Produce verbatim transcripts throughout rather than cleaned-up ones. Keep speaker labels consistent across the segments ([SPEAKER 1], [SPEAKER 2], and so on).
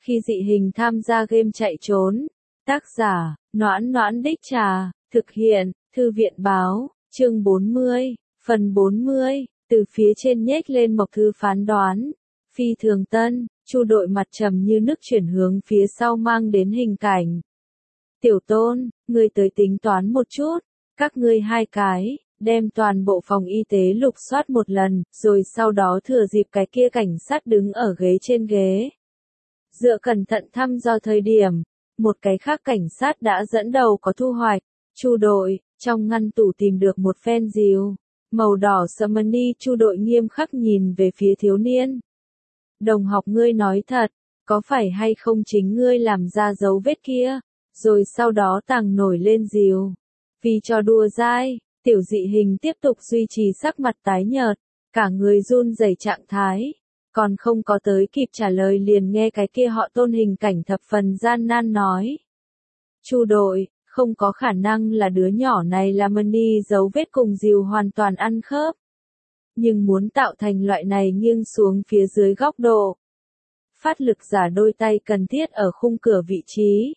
[SPEAKER 1] Khi dị hình tham gia game chạy trốn. Tác giả, Noãn Noãn Đích Trà, thực hiện, Thư viện báo, chương bốn mươi, phần bốn mươi, từ phía trên nhếch lên Mộc Thư phán đoán. Phi thường tân, Chu đội mặt trầm như nước chuyển hướng phía sau mang đến hình cảnh. Tiểu Tôn, ngươi tới tính toán một chút, các ngươi hai cái, đem toàn bộ phòng y tế lục soát một lần, rồi sau đó thừa dịp cái kia cảnh sát đứng ở ghế trên ghế. Dựa cẩn thận thăm dò thời điểm, một cái khác cảnh sát đã dẫn đầu có thu hoạch. Chu đội, trong ngăn tủ tìm được một phen rìu màu đỏ sẫm ni. Chu đội nghiêm khắc nhìn về phía thiếu niên. Đồng học, ngươi nói thật, có phải hay không chính ngươi làm ra dấu vết kia, rồi sau đó tàng nổi lên rìu? Vì trò đùa dai, tiểu dị hình tiếp tục duy trì sắc mặt tái nhợt, cả người run rẩy trạng thái. Còn không có tới kịp trả lời liền nghe cái kia họ Tôn hình cảnh thập phần gian nan nói. Chu đội, không có khả năng là đứa nhỏ này làm ni dấu vết cùng rìu hoàn toàn ăn khớp. Nhưng muốn tạo thành loại này nghiêng xuống phía dưới góc độ. Phát lực giả đôi tay cần thiết ở khung cửa vị trí.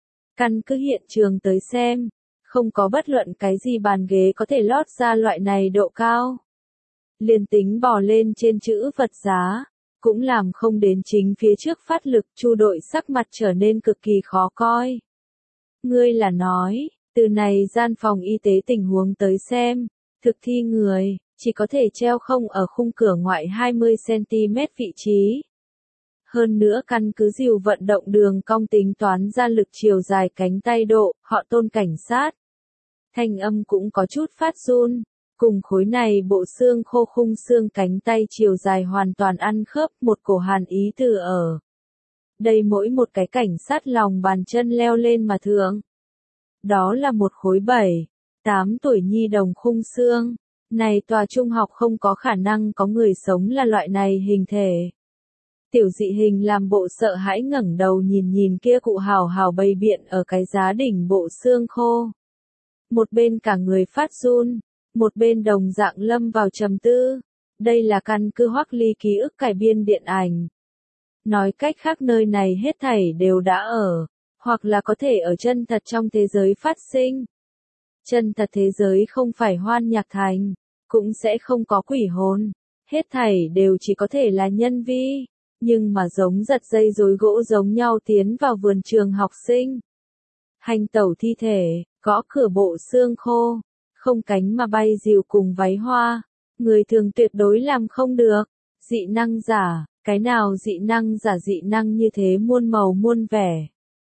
[SPEAKER 1] Căn cứ hiện trường tới xem, không có bất luận cái gì bàn ghế có thể lót ra loại này độ cao. Liền tính bò lên trên chữ vật giá, cũng làm không đến chính phía trước phát lực. Chu đội sắc mặt trở nên cực kỳ khó coi. Ngươi là nói, từ này gian phòng y tế tình huống tới xem, thực thi người, chỉ có thể treo không ở khung cửa ngoại hai mươi xăng-ti-mét vị trí. Hơn nữa căn cứ rìu vận động đường cong tính toán ra lực chiều dài cánh tay độ, họ Tôn cảnh sát. Thanh âm cũng có chút phát run. Cùng khối này bộ xương khô khung xương cánh tay chiều dài hoàn toàn ăn khớp, một cổ hàn ý từ ở. Đây mỗi một cái cảnh sát lòng bàn chân leo lên mà thượng. Đó là một khối bảy, tám tuổi nhi đồng khung xương. Này tòa trung học không có khả năng có người sống là loại này hình thể. Tiểu dị hình làm bộ sợ hãi ngẩng đầu nhìn nhìn kia cụ hào hào bày biện ở cái giá đỉnh bộ xương khô. Một bên cả người phát run. Một bên đồng dạng lâm vào trầm tư. Đây là căn cứ Hoắc Ly ký ức cải biên điện ảnh. Nói cách khác nơi này hết thảy đều đã ở, hoặc là có thể ở chân thật trong thế giới phát sinh. Chân thật thế giới không phải Hoan Nhạc Thành, cũng sẽ không có quỷ hồn. Hết thảy đều chỉ có thể là nhân vi, nhưng mà giống giật dây rối gỗ giống nhau tiến vào vườn trường học sinh. Hành tẩu thi thể, gõ cửa bộ xương khô. Không cánh mà bay rìu cùng váy hoa, người thường tuyệt đối làm không được. Dị năng giả, cái nào dị năng giả dị năng như thế muôn màu muôn vẻ.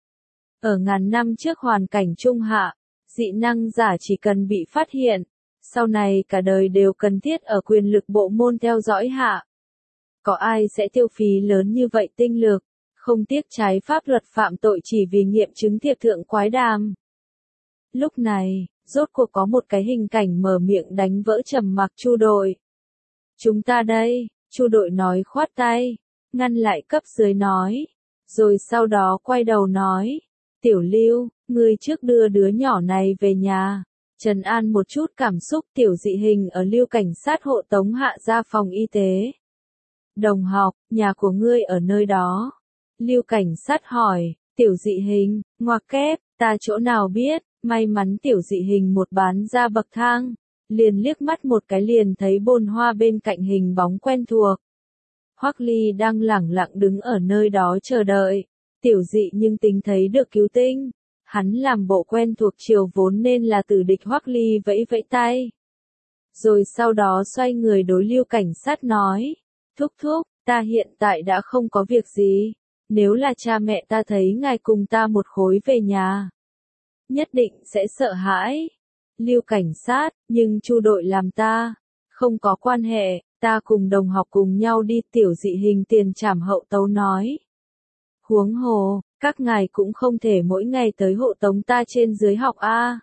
[SPEAKER 1] Ở ngàn năm trước hoàn cảnh trung hạ, dị năng giả chỉ cần bị phát hiện, sau này cả đời đều cần thiết ở quyền lực bộ môn theo dõi hạ. Có ai sẽ tiêu phí lớn như vậy tinh lực, không tiếc trái pháp luật phạm tội chỉ vì nghiệm chứng thiệp thượng quái đàm. Lúc này, rốt cuộc có một cái hình cảnh mở miệng đánh vỡ trầm mặc Chu đội. Chúng ta đây, Chu đội nói khoát tay, ngăn lại cấp dưới nói. Rồi sau đó quay đầu nói, Tiểu Lưu, ngươi trước đưa đứa nhỏ này về nhà. Trấn an một chút cảm xúc tiểu dị hình ở Lưu cảnh sát hộ tống hạ ra phòng y tế. Đồng học, nhà của ngươi ở nơi đó. Lưu cảnh sát hỏi, tiểu dị hình, ngoặc kép, ta chỗ nào biết. May mắn tiểu dị hình một bán ra bậc thang, liền liếc mắt một cái liền thấy bồn hoa bên cạnh hình bóng quen thuộc. Hoắc Ly đang lẳng lặng đứng ở nơi đó chờ đợi, tiểu dị nhưng tính thấy được cứu tinh. Hắn làm bộ quen thuộc chiều vốn nên là tử địch Hoắc Ly vẫy vẫy tay. Rồi sau đó xoay người đối Lưu cảnh sát nói, thúc thúc, ta hiện tại đã không có việc gì, nếu là cha mẹ ta thấy ngài cùng ta một khối về nhà. Nhất định sẽ sợ hãi. Lưu cảnh sát, nhưng Chu đội làm ta. Không có quan hệ, ta cùng đồng học cùng nhau đi. Tiểu dị hình tiền trảm hậu tấu nói. Huống hồ, các ngài cũng không thể mỗi ngày tới hộ tống ta trên dưới học a.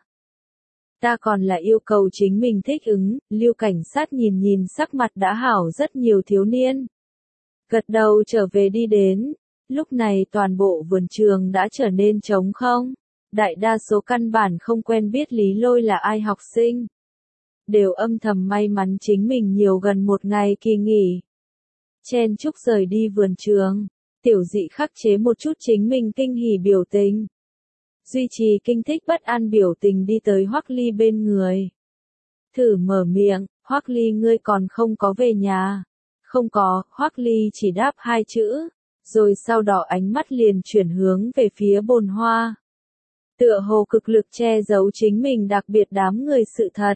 [SPEAKER 1] Ta còn là yêu cầu chính mình thích ứng. Lưu cảnh sát nhìn nhìn sắc mặt đã hảo rất nhiều thiếu niên. Gật đầu trở về đi đến. Lúc này toàn bộ vườn trường đã trở nên trống không. Đại đa số căn bản không quen biết Lý Lôi là ai học sinh. Đều âm thầm may mắn chính mình nhiều gần một ngày kỳ nghỉ. Chen chúc rời đi vườn trường. Tiểu dị khắc chế một chút chính mình kinh hỉ biểu tình. Duy trì kinh thích bất an biểu tình đi tới Hoắc Ly bên người. Thử mở miệng, Hoắc Ly ngươi còn không có về nhà. Không có, Hoắc Ly chỉ đáp hai chữ, rồi sau đó ánh mắt liền chuyển hướng về phía bồn hoa. Tựa hồ cực lực che giấu chính mình đặc biệt đám người sự thật.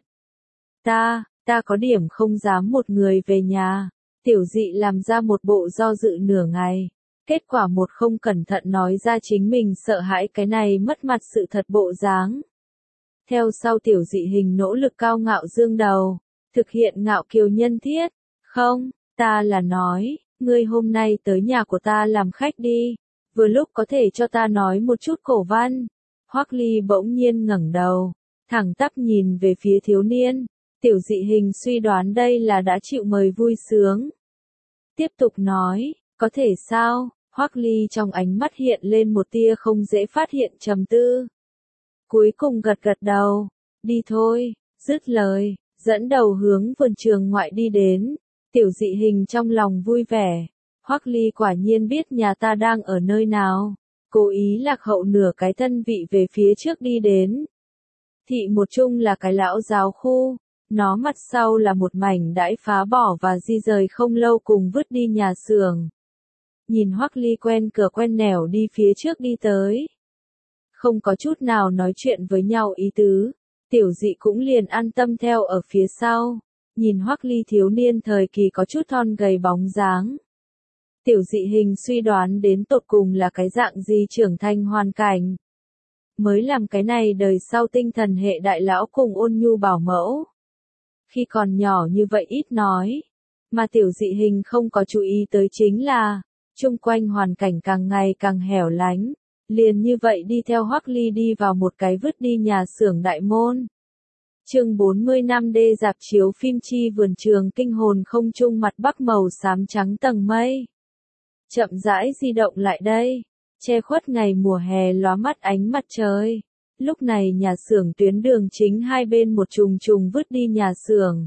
[SPEAKER 1] Ta, ta có điểm không dám một người về nhà. Tiểu dị làm ra một bộ do dự nửa ngày. Kết quả một không cẩn thận nói ra chính mình sợ hãi cái này mất mặt sự thật bộ dáng. Theo sau tiểu dị hình nỗ lực cao ngạo dương đầu, thực hiện ngạo kiều nhân thiết. Không, ta là nói, ngươi hôm nay tới nhà của ta làm khách đi, vừa lúc có thể cho ta nói một chút cổ văn. Hoắc Ly bỗng nhiên ngẩng đầu, thẳng tắp nhìn về phía thiếu niên, tiểu dị hình suy đoán đây là đã chịu mời vui sướng. Tiếp tục nói, có thể sao? Hoắc Ly trong ánh mắt hiện lên một tia không dễ phát hiện trầm tư. Cuối cùng gật gật đầu, đi thôi, dứt lời, dẫn đầu hướng vườn trường ngoại đi đến, tiểu dị hình trong lòng vui vẻ. Hoắc Ly quả nhiên biết nhà ta đang ở nơi nào, cố ý lạc hậu nửa cái thân vị về phía trước đi đến. Thị một chung là cái lão giáo khu, nó mặt sau là một mảnh đãi phá bỏ và di rời không lâu cùng vứt đi nhà xưởng. Nhìn Hoắc Ly quen cửa quen nẻo đi phía trước đi tới. Không có chút nào nói chuyện với nhau ý tứ, tiểu dị cũng liền an tâm theo ở phía sau. Nhìn Hoắc Ly thiếu niên thời kỳ có chút thon gầy bóng dáng. Tiểu dị hình suy đoán đến tột cùng là cái dạng gì trưởng thành hoàn cảnh. Mới làm cái này đời sau tinh thần hệ đại lão cùng ôn nhu bảo mẫu. Khi còn nhỏ như vậy ít nói, mà tiểu dị hình không có chú ý tới chính là, chung quanh hoàn cảnh càng ngày càng hẻo lánh, liền như vậy đi theo Hoắc Ly đi vào một cái vứt đi nhà xưởng đại môn. Chương bốn mươi năm D dạp chiếu phim chi vườn trường kinh hồn không trung mặt bắc màu xám trắng tầng mây. Chậm rãi di động lại đây, che khuất ngày mùa hè lóa mắt ánh mặt trời. Lúc này nhà xưởng tuyến đường chính hai bên một trùng trùng vứt đi nhà xưởng.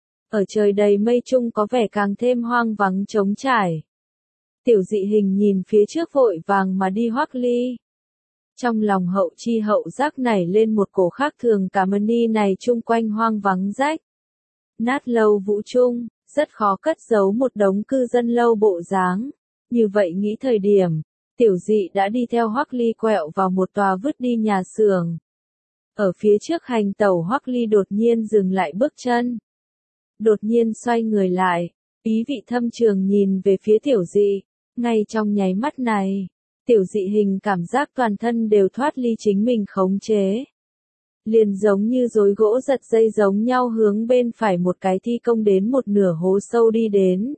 [SPEAKER 1] Ở trời đầy mây trung có vẻ càng thêm hoang vắng trống trải. Tiểu dị hình nhìn phía trước vội vàng mà đi Hoắc Ly. Trong lòng hậu chi hậu giác nảy lên một cổ khác thường cả mani này chung quanh hoang vắng rách. Nát lâu vũ trung, rất khó cất giấu một đống cư dân lâu bộ dáng. Như vậy nghĩ thời điểm, tiểu dị đã đi theo Hoắc Ly quẹo vào một tòa vứt đi nhà xưởng. Ở phía trước hành tẩu Hoắc Ly đột nhiên dừng lại bước chân. Đột nhiên xoay người lại, ý vị thâm trường nhìn về phía tiểu dị. Ngay trong nháy mắt này, tiểu dị hình cảm giác toàn thân đều thoát ly chính mình khống chế. Liền giống như rối gỗ giật dây giống nhau hướng bên phải một cái thi công đến một nửa hố sâu đi đến.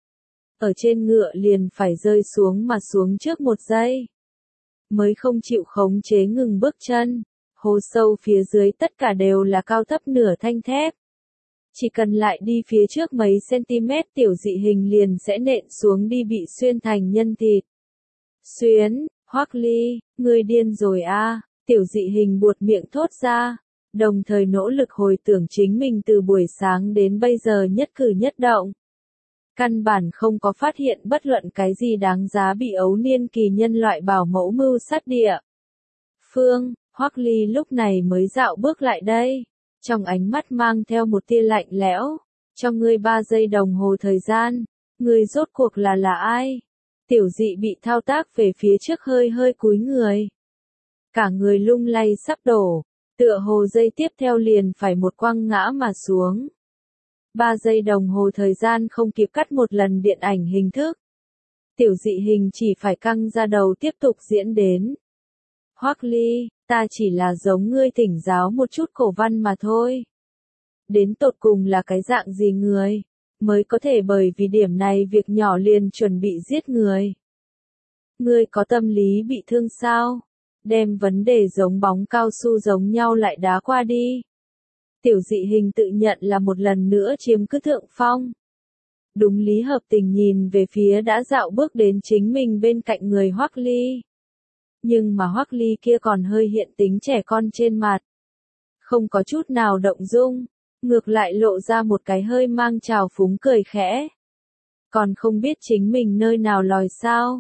[SPEAKER 1] Ở trên ngựa liền phải rơi xuống mà xuống trước một giây. Mới không chịu khống chế ngừng bước chân, hố sâu phía dưới tất cả đều là cao thấp nửa thanh thép. Chỉ cần lại đi phía trước mấy cm tiểu dị hình liền sẽ nện xuống đi bị xuyên thành nhân thịt. Xuyến, Hoắc Ly, ngươi điên rồi a, à, tiểu dị hình buột miệng thốt ra, đồng thời nỗ lực hồi tưởng chính mình từ buổi sáng đến bây giờ nhất cử nhất động. Căn bản không có phát hiện bất luận cái gì đáng giá bị ấu niên kỳ nhân loại bảo mẫu mưu sát địa. Phương, Hoắc Ly lúc này mới dạo bước lại đây. Trong ánh mắt mang theo một tia lạnh lẽo, cho ngươi ba giây đồng hồ thời gian, ngươi rốt cuộc là là ai? Tiểu dị bị thao tác về phía trước hơi hơi cúi người. Cả người lung lay sắp đổ, tựa hồ dây tiếp theo liền phải một quăng ngã mà xuống. Ba giây đồng hồ thời gian không kịp cắt một lần điện ảnh hình thức. Tiểu dị hình chỉ phải căng ra đầu tiếp tục diễn đến. Hoắc Ly, ta chỉ là giống ngươi thỉnh giáo một chút cổ văn mà thôi. Đến tột cùng là cái dạng gì người, mới có thể bởi vì điểm này việc nhỏ liền chuẩn bị giết người. Ngươi có tâm lý bị thương sao? Đem vấn đề giống bóng cao su giống nhau lại đá qua đi. Tiểu dị hình tự nhận là một lần nữa chiếm cứ thượng phong. Đúng lý hợp tình nhìn về phía đã dạo bước đến chính mình bên cạnh người Hoắc Ly. Nhưng mà Hoắc Ly kia còn hơi hiện tính trẻ con trên mặt. Không có chút nào động dung, ngược lại lộ ra một cái hơi mang trào phúng cười khẽ. Còn không biết chính mình nơi nào lòi sao,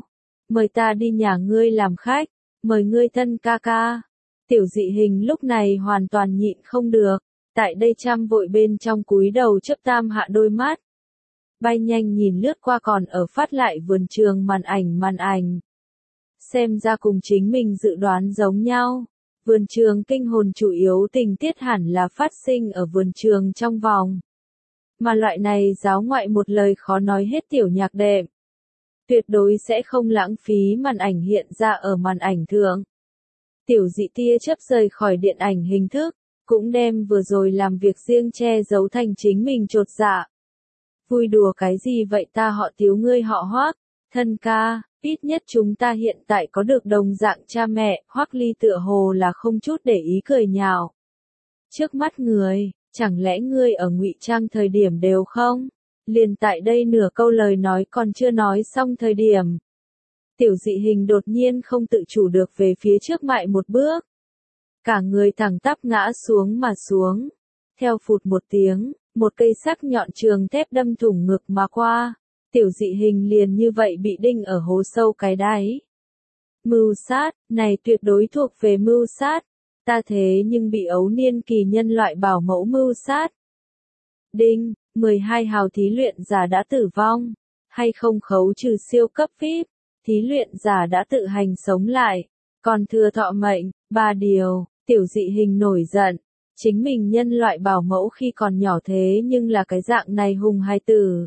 [SPEAKER 1] mời ta đi nhà ngươi làm khách, mời ngươi thân ca ca. Tiểu dị hình lúc này hoàn toàn nhịn không được, tại đây chăm vội bên trong cúi đầu chớp tam hạ đôi mắt. Bay nhanh nhìn lướt qua còn ở phát lại vườn trường màn ảnh màn ảnh. Xem ra cùng chính mình dự đoán giống nhau. Vườn trường kinh hồn chủ yếu tình tiết hẳn là phát sinh ở vườn trường trong vòng. Mà loại này giáo ngoại một lời khó nói hết tiểu nhạc đệm. Tuyệt đối sẽ không lãng phí màn ảnh hiện ra ở màn ảnh thượng. Tiểu dị tia chớp rời khỏi điện ảnh hình thức, cũng đem vừa rồi làm việc riêng che giấu thành chính mình chột dạ. Vui đùa cái gì vậy ta họ Tiếu ngươi họ Hoắc, thân ca, ít nhất chúng ta hiện tại có được đồng dạng cha mẹ, Hoắc Ly tựa hồ là không chút để ý cười nhạo. Trước mắt người, chẳng lẽ ngươi ở ngụy trang thời điểm đều không? Liền tại đây nửa câu lời nói còn chưa nói xong thời điểm. Tiểu dị hình đột nhiên không tự chủ được về phía trước mại một bước. Cả người thẳng tắp ngã xuống mà xuống. Theo phụt một tiếng, một cây sắc nhọn trường thép đâm thủng ngực mà qua. Tiểu dị hình liền như vậy bị đinh ở hố sâu cái đáy. Mưu sát, này tuyệt đối thuộc về mưu sát. Ta thế nhưng bị ấu niên kỳ nhân loại bảo mẫu mưu sát. Đinh, mười hai hào thí luyện giả đã tử vong. Hay không khấu trừ siêu cấp vê i pê. Thí luyện giả đã tự hành sống lại. Còn thừa thọ mệnh, ba điều. Tiểu dị hình nổi giận. Chính mình nhân loại bảo mẫu khi còn nhỏ thế nhưng là cái dạng này hùng hai tử.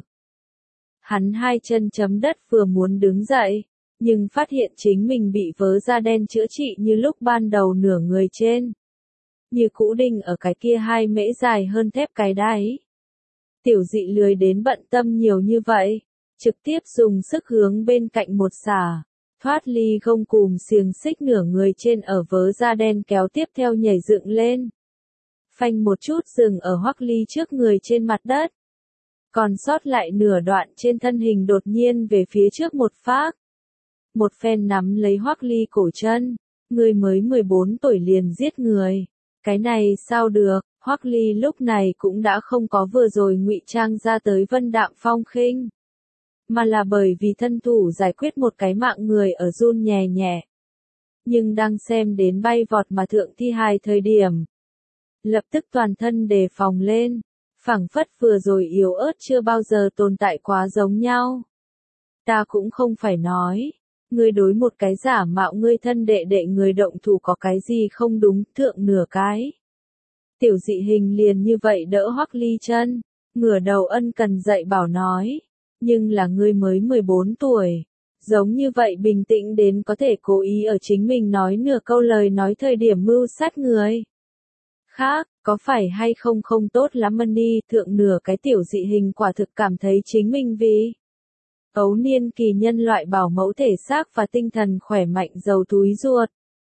[SPEAKER 1] Hắn hai chân chấm đất vừa muốn đứng dậy, nhưng phát hiện chính mình bị vớ da đen chữa trị như lúc ban đầu nửa người trên. Như cũ đinh ở cái kia hai mễ dài hơn thép cái đáy. Tiểu dị lười đến bận tâm nhiều như vậy, trực tiếp dùng sức hướng bên cạnh một xả, thoát ly gông cùm xiềng xích nửa người trên ở vớ da đen kéo tiếp theo nhảy dựng lên. Phanh một chút dừng ở Hoắc Ly trước người trên mặt đất. Còn sót lại nửa đoạn trên thân hình đột nhiên về phía trước một phác. Một phen nắm lấy Hoắc Ly cổ chân, người mới mười bốn tuổi liền giết người. Cái này sao được, Hoắc Ly lúc này cũng đã không có vừa rồi ngụy trang ra tới vân đạm phong khinh. Mà là bởi vì thân thủ giải quyết một cái mạng người ở run nhẹ nhẹ. Nhưng đang xem đến bay vọt mà thượng thi hài thời điểm. Lập tức toàn thân đề phòng lên, phảng phất vừa rồi yếu ớt chưa bao giờ tồn tại quá giống nhau. Ta cũng không phải nói, ngươi đối một cái giả mạo ngươi thân đệ đệ người động thủ có cái gì không đúng, thượng nửa cái. Tiểu dị hình liền như vậy đỡ Hoắc Ly chân, ngửa đầu ân cần dạy bảo nói, nhưng là ngươi mới mười bốn tuổi, giống như vậy bình tĩnh đến có thể cố ý ở chính mình nói nửa câu lời nói thời điểm mưu sát người. Khác, có phải hay không không tốt lắm ân đi, thượng nửa cái tiểu dị hình quả thực cảm thấy chính mình vì ấu niên kỳ nhân loại bảo mẫu thể xác và tinh thần khỏe mạnh giàu túi ruột.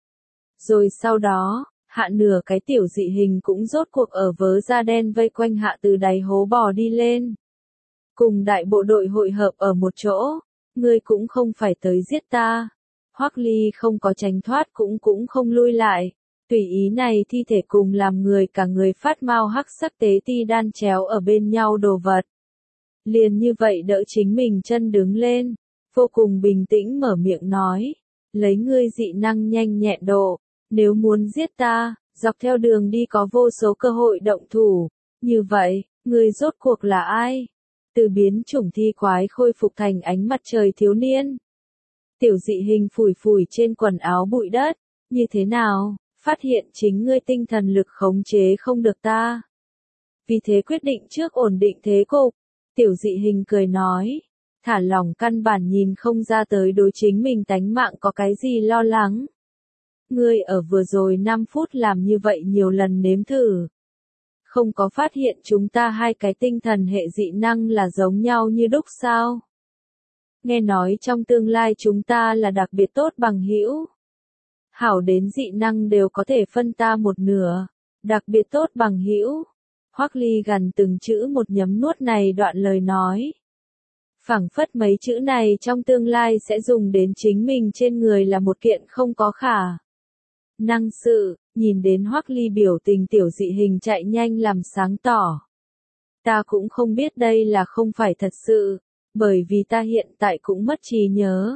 [SPEAKER 1] Rồi sau đó, hạ nửa cái tiểu dị hình cũng rốt cuộc ở vớ da đen vây quanh hạ từ đáy hố bò đi lên. Cùng đại bộ đội hội hợp ở một chỗ, ngươi cũng không phải tới giết ta. Hoắc Ly không có tránh thoát cũng cũng không lui lại. Tùy ý này thi thể cùng làm người cả người phát mau hắc sắc tế ti đan chéo ở bên nhau đồ vật. Liền như vậy đỡ chính mình chân đứng lên, vô cùng bình tĩnh mở miệng nói, lấy ngươi dị năng nhanh nhẹn độ, nếu muốn giết ta, dọc theo đường đi có vô số cơ hội động thủ, như vậy, ngươi rốt cuộc là ai? Từ biến chủng thi quái khôi phục thành ánh mặt trời thiếu niên. Tiểu dị hình phủi phủi trên quần áo bụi đất, như thế nào? Phát hiện chính ngươi tinh thần lực khống chế không được ta. Vì thế quyết định trước ổn định thế cục. Tiểu dị hình cười nói. Thả lỏng căn bản nhìn không ra tới đối chính mình tánh mạng có cái gì lo lắng. Ngươi ở vừa rồi năm phút làm như vậy nhiều lần nếm thử. Không có phát hiện chúng ta hai cái tinh thần hệ dị năng là giống nhau như đúc sao? Nghe nói trong tương lai chúng ta là đặc biệt tốt bằng hữu. Hảo đến dị năng đều có thể phân ta một nửa, đặc biệt tốt bằng hữu. Hoắc Ly gần từng chữ một nhấm nuốt này đoạn lời nói. Phảng phất mấy chữ này trong tương lai sẽ dùng đến chính mình trên người là một kiện không có khả năng sự, nhìn đến Hoắc Ly biểu tình tiểu dị hình chạy nhanh làm sáng tỏ. Ta cũng không biết đây là không phải thật sự, bởi vì ta hiện tại cũng mất trí nhớ.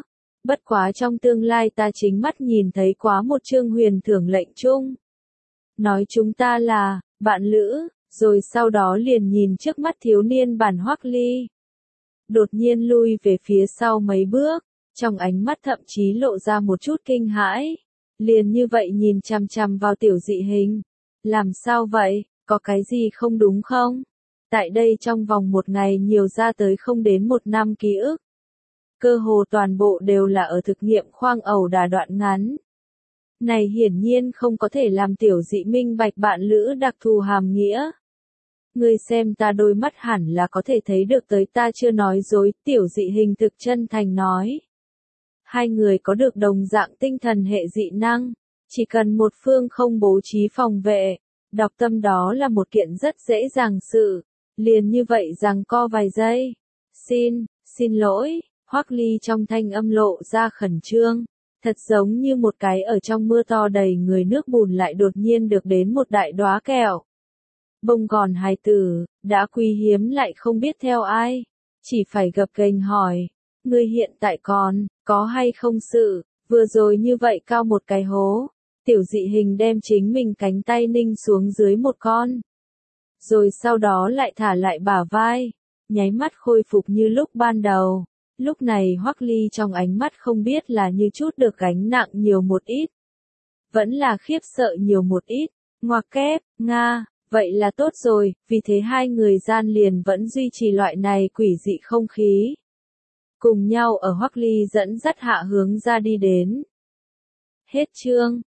[SPEAKER 1] Bất quá trong tương lai ta chính mắt nhìn thấy quá một chương huyền thưởng lệnh chung. Nói chúng ta là, bạn lữ, rồi sau đó liền nhìn trước mắt thiếu niên bản Hoắc Ly. Đột nhiên lui về phía sau mấy bước, trong ánh mắt thậm chí lộ ra một chút kinh hãi. Liền như vậy nhìn chằm chằm vào tiểu dị hình. Làm sao vậy, có cái gì không đúng không? Tại đây trong vòng một ngày nhiều ra tới không đến một năm ký ức. Cơ hồ toàn bộ đều là ở thực nghiệm khoang ẩu đả đoạn ngắn. Này hiển nhiên không có thể làm tiểu dị minh bạch bạn lữ đặc thù hàm nghĩa. Ngươi xem ta đôi mắt hẳn là có thể thấy được tới ta chưa nói dối, tiểu dị hình thực chân thành nói. Hai người có được đồng dạng tinh thần hệ dị năng, chỉ cần một phương không bố trí phòng vệ, đọc tâm đó là một kiện rất dễ dàng sự, liền như vậy rằng co vài giây. Xin, xin lỗi, Hoắc Ly trong thanh âm lộ ra khẩn trương, thật giống như một cái ở trong mưa to đầy người nước bùn lại đột nhiên được đến một đại đóa kẹo. Bông gòn hài tử, đã quý hiếm lại không biết theo ai, chỉ phải gập ghềnh hỏi, ngươi hiện tại còn, có hay không sự, vừa rồi như vậy cao một cái hố, tiểu dị hình đem chính mình cánh tay ninh xuống dưới một con. Rồi sau đó lại thả lại bả vai, nháy mắt khôi phục như lúc ban đầu. Lúc này Hoắc Ly trong ánh mắt không biết là như chút được gánh nặng nhiều một ít. Vẫn là khiếp sợ nhiều một ít, ngoặc kép, Nga, vậy là tốt rồi, vì thế hai người gian liền vẫn duy trì loại này quỷ dị không khí. Cùng nhau ở Hoắc Ly dẫn dắt hạ hướng ra đi đến. Hết chương.